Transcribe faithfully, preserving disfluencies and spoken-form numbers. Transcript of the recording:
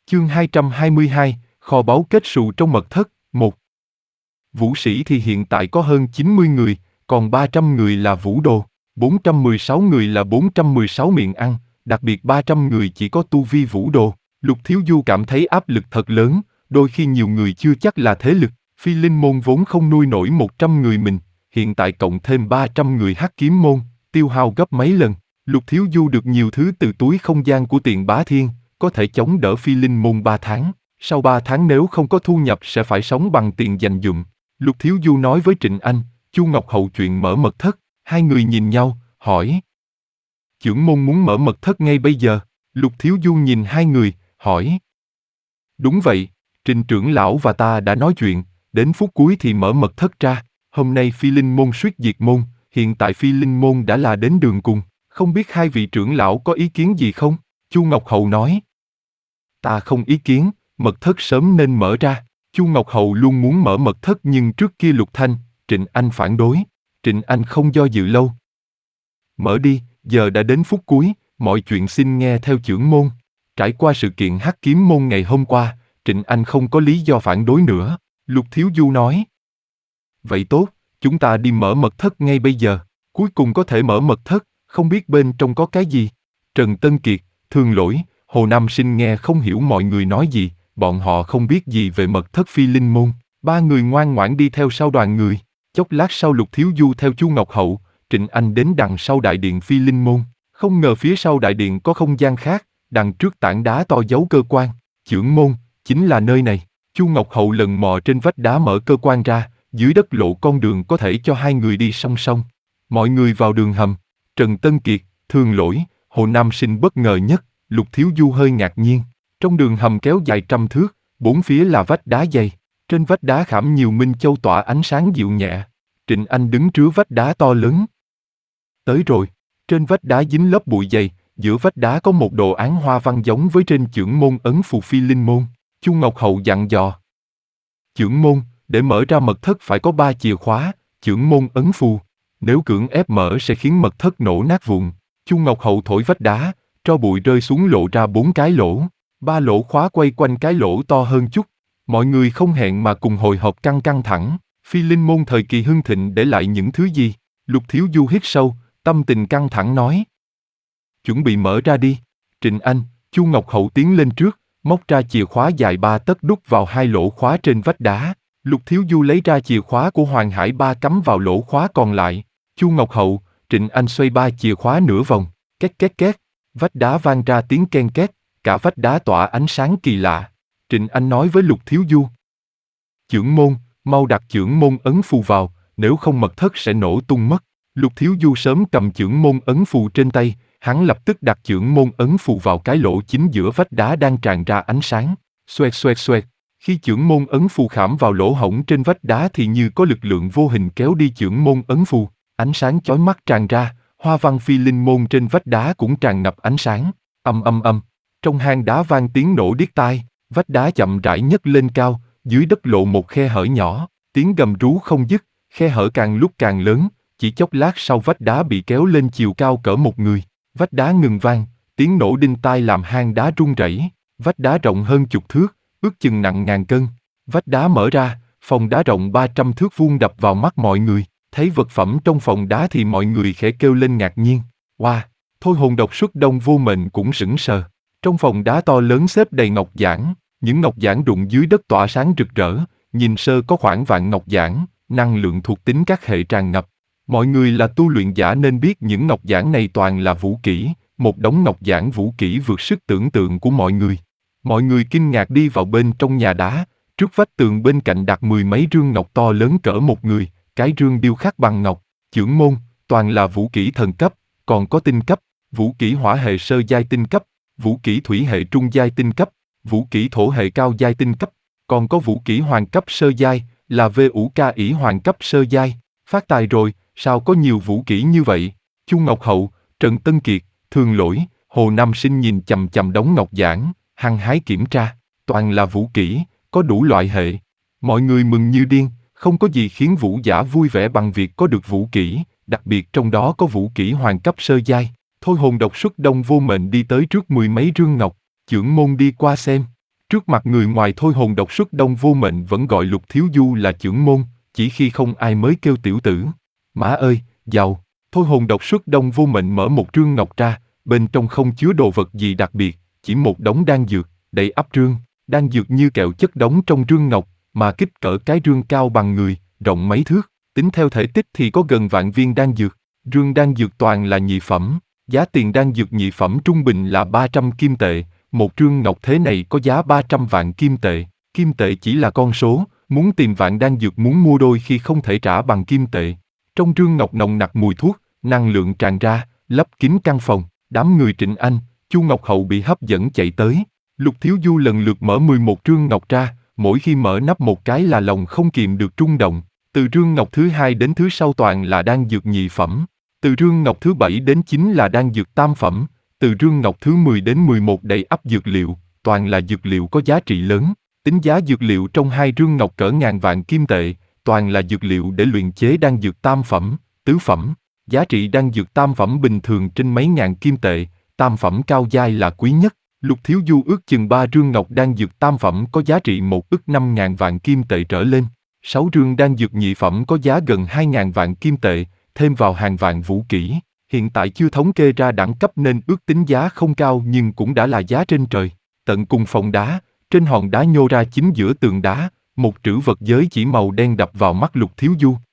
Chương hai trăm hai mươi hai, kho báu kết sù trong mật thất, một. Vũ sĩ thì hiện tại có hơn chín mươi người, còn ba trăm người là vũ đồ, bốn trăm mười sáu người là bốn trăm mười sáu miệng ăn, đặc biệt ba trăm người chỉ có tu vi vũ đồ. Lục Thiếu Du cảm thấy áp lực thật lớn, đôi khi nhiều người chưa chắc là thế lực, Phi Linh môn vốn không nuôi nổi một trăm người mình, hiện tại cộng thêm ba trăm người Hắc Kiếm môn, tiêu hao gấp mấy lần. Lục Thiếu Du được nhiều thứ từ túi không gian của Tiền Bá Thiên, có thể chống đỡ Phi Linh môn ba tháng, sau ba tháng nếu không có thu nhập sẽ phải sống bằng tiền dành dụm. Lục Thiếu Du nói với Trịnh Anh, Chu Ngọc Hậu chuyện mở mật thất, hai người nhìn nhau, hỏi. Chưởng môn muốn mở mật thất ngay bây giờ, Lục Thiếu Du nhìn hai người, hỏi. Đúng vậy, Trình trưởng lão và ta đã nói chuyện, đến phút cuối thì mở mật thất ra, hôm nay Phi Linh môn suýt diệt môn, hiện tại Phi Linh môn đã là đến đường cùng, không biết hai vị trưởng lão có ý kiến gì không? Chu Ngọc Hậu nói. Ta không ý kiến, mật thất sớm nên mở ra. Chu Ngọc Hậu luôn muốn mở mật thất nhưng trước kia Lục Thanh, Trịnh Anh phản đối. Trịnh Anh không do dự lâu. Mở đi, giờ đã đến phút cuối, mọi chuyện xin nghe theo chưởng môn. Trải qua sự kiện Hắc Kiếm môn ngày hôm qua, Trịnh Anh không có lý do phản đối nữa. Lục Thiếu Du nói. Vậy tốt, chúng ta đi mở mật thất ngay bây giờ. Cuối cùng có thể mở mật thất, không biết bên trong có cái gì. Trần Tân Kiệt, Thường Lỗi, Hồ Nam Sinh nghe không hiểu mọi người nói gì, bọn họ không biết gì về mật thất Phi Linh môn. Ba người ngoan ngoãn đi theo sau đoàn người. Chốc lát sau Lục Thiếu Du theo Chu Ngọc Hậu, Trịnh Anh đến đằng sau đại điện Phi Linh môn. Không ngờ phía sau đại điện có không gian khác, đằng trước tảng đá to giấu cơ quan. Chưởng môn, chính là nơi này. Chu Ngọc Hậu lần mò trên vách đá mở cơ quan ra, dưới đất lộ con đường có thể cho hai người đi song song. Mọi người vào đường hầm. Trần Tân Kiệt, Thường Lỗi, Hồ Nam Sinh bất ngờ nhất, Lục Thiếu Du hơi ngạc nhiên. Trong đường hầm kéo dài trăm thước, bốn phía là vách đá dày. Trên vách đá khảm nhiều minh châu tỏa ánh sáng dịu nhẹ. Trịnh Anh đứng trước vách đá to lớn. Tới rồi. Trên vách đá dính lớp bụi dày, giữa vách đá có một đồ án hoa văn giống với trên chưởng môn ấn phù Phi Linh môn. Chu Ngọc Hậu dặn dò. Chưởng môn, để mở ra mật thất phải có ba chìa khóa, chưởng môn ấn phù. Nếu cưỡng ép mở sẽ khiến mật thất nổ nát vụn. Chu Ngọc Hậu thổi vách đá, tro bụi rơi xuống lộ ra bốn cái lỗ. Ba lỗ khóa quay quanh cái lỗ to hơn chút. Mọi người không hẹn mà cùng hồi hộp căng căng thẳng. Phi Linh môn thời kỳ hưng thịnh để lại những thứ gì? Lục Thiếu Du hít sâu, tâm tình căng thẳng nói. Chuẩn bị mở ra đi. Trịnh Anh, Chu Ngọc Hậu tiến lên trước, móc ra chìa khóa dài ba tấc đút vào hai lỗ khóa trên vách đá. Lục Thiếu Du lấy ra chìa khóa của Hoàng Hải Ba cắm vào lỗ khóa còn lại. Chu Ngọc Hậu, Trịnh Anh xoay ba chìa khóa nửa vòng, két két két, vách đá vang ra tiếng ken két, cả vách đá tỏa ánh sáng kỳ lạ. Trịnh Anh nói với Lục Thiếu Du. Chưởng môn, mau đặt chưởng môn ấn phù vào, nếu không mật thất sẽ nổ tung mất. Lục Thiếu Du sớm cầm chưởng môn ấn phù trên tay, hắn lập tức đặt chưởng môn ấn phù vào cái lỗ chính giữa vách đá đang tràn ra ánh sáng. Xoẹt xoẹt xoẹt, khi chưởng môn ấn phù khảm vào lỗ hổng trên vách đá thì như có lực lượng vô hình kéo đi chưởng môn ấn phù. Ánh sáng chói mắt tràn ra, hoa văn Phi Linh môn trên vách đá cũng tràn ngập ánh sáng. Âm âm âm, trong hang đá vang tiếng nổ điếc tai, vách đá chậm rãi nhấc lên cao, dưới đất lộ một khe hở nhỏ, tiếng gầm rú không dứt, khe hở càng lúc càng lớn, chỉ chốc lát sau vách đá bị kéo lên chiều cao cỡ một người. Vách đá ngừng vang, tiếng nổ đinh tai làm hang đá rung rẩy. Vách đá rộng hơn chục thước, ước chừng nặng ngàn cân. Vách đá mở ra, phòng đá rộng ba trăm thước vuông đập vào mắt mọi người. Thấy vật phẩm trong phòng đá thì mọi người khẽ kêu lên ngạc nhiên. Wow, Thôi Hồn độc xuất Đông Vô Mệnh cũng sững sờ. Trong phòng đá to lớn xếp đầy ngọc giản, những ngọc giản rụng dưới đất tỏa sáng rực rỡ, nhìn sơ có khoảng vạn ngọc giản, năng lượng thuộc tính các hệ tràn ngập. Mọi người là tu luyện giả nên biết những ngọc giản này toàn là vũ kỹ, một đống ngọc giản vũ kỹ vượt sức tưởng tượng của mọi người. Mọi người kinh ngạc đi vào bên trong nhà đá, trước vách tường bên cạnh đặt mười mấy rương ngọc to lớn cỡ một người, cái rương điêu khắc bằng ngọc. Chưởng môn, toàn là vũ kỹ thần cấp, còn có tinh cấp, vũ kỹ hỏa hệ sơ giai tinh cấp, vũ kỹ thủy hệ trung giai tinh cấp, vũ kỹ thổ hệ cao giai tinh cấp, còn có vũ kỹ hoàng cấp sơ giai, là vê u ca ỷ hoàng cấp sơ giai. Phát tài rồi, sao có nhiều vũ kỹ như vậy? Chu Ngọc Hậu, Trần Tân Kiệt, Thường Lỗi, Hồ Nam Sinh nhìn chằm chằm đống ngọc giản, hăng hái kiểm tra, toàn là vũ kỹ, có đủ loại hệ. Mọi người mừng như điên, không có gì khiến vũ giả vui vẻ bằng việc có được vũ kỹ, đặc biệt trong đó có vũ kỹ hoàng cấp sơ giai. Thôi Hồn độc xuất Đông Vô Mệnh đi tới trước mười mấy rương ngọc, chưởng môn đi qua xem. Trước mặt người ngoài thôi hồn độc xuất đông vô mệnh vẫn gọi Lục Thiếu Du là chưởng môn, chỉ khi không ai mới kêu tiểu tử. Má ơi, giàu! Thôi hồn độc xuất đông vô mệnh mở một trương ngọc ra, bên trong không chứa đồ vật gì đặc biệt, chỉ một đống đan dược, đầy ắp trương, đan dược như kẹo chất đóng trong trương ngọc, mà kích cỡ cái rương cao bằng người, rộng mấy thước, tính theo thể tích thì có gần vạn viên đan dược. Rương đan dược toàn là nhị phẩm, giá tiền đan dược nhị phẩm trung bình là ba trăm kim tệ, một trương ngọc thế này có giá ba trăm vạn kim tệ. Kim tệ chỉ là con số, muốn tìm vạn đan dược muốn mua đôi khi không thể trả bằng kim tệ. Trong trương ngọc nồng nặc mùi thuốc, năng lượng tràn ra, lấp kín căn phòng, đám người Trịnh Anh, Chu Ngọc Hậu bị hấp dẫn chạy tới. Lục Thiếu Du lần lượt mở mười một trương ngọc ra, mỗi khi mở nắp một cái là lòng không kìm được rung động. Từ trương ngọc thứ hai đến thứ sau toàn là đan dược nhị phẩm. Từ rương ngọc thứ bảy đến chín là đan dược tam phẩm, từ rương ngọc thứ mười đến mười một đầy ắp dược liệu, toàn là dược liệu có giá trị lớn. Tính giá dược liệu trong hai rương ngọc cỡ ngàn vạn kim tệ, toàn là dược liệu để luyện chế đan dược tam phẩm, tứ phẩm. Giá trị đan dược tam phẩm bình thường trên mấy ngàn kim tệ, tam phẩm cao giai là quý nhất. Lục Thiếu Du ước chừng ba rương ngọc đan dược tam phẩm có giá trị một ức năm ngàn vạn kim tệ trở lên. Sáu rương đan dược nhị phẩm có giá gần hai ngàn vạn kim tệ, thêm vào hàng vạn vũ kỹ. Hiện tại chưa thống kê ra đẳng cấp nên ước tính giá không cao nhưng cũng đã là giá trên trời. Tận cùng phòng đá, trên hòn đá nhô ra chính giữa tường đá, một trữ vật giới chỉ màu đen đập vào mắt Lục Thiếu Du.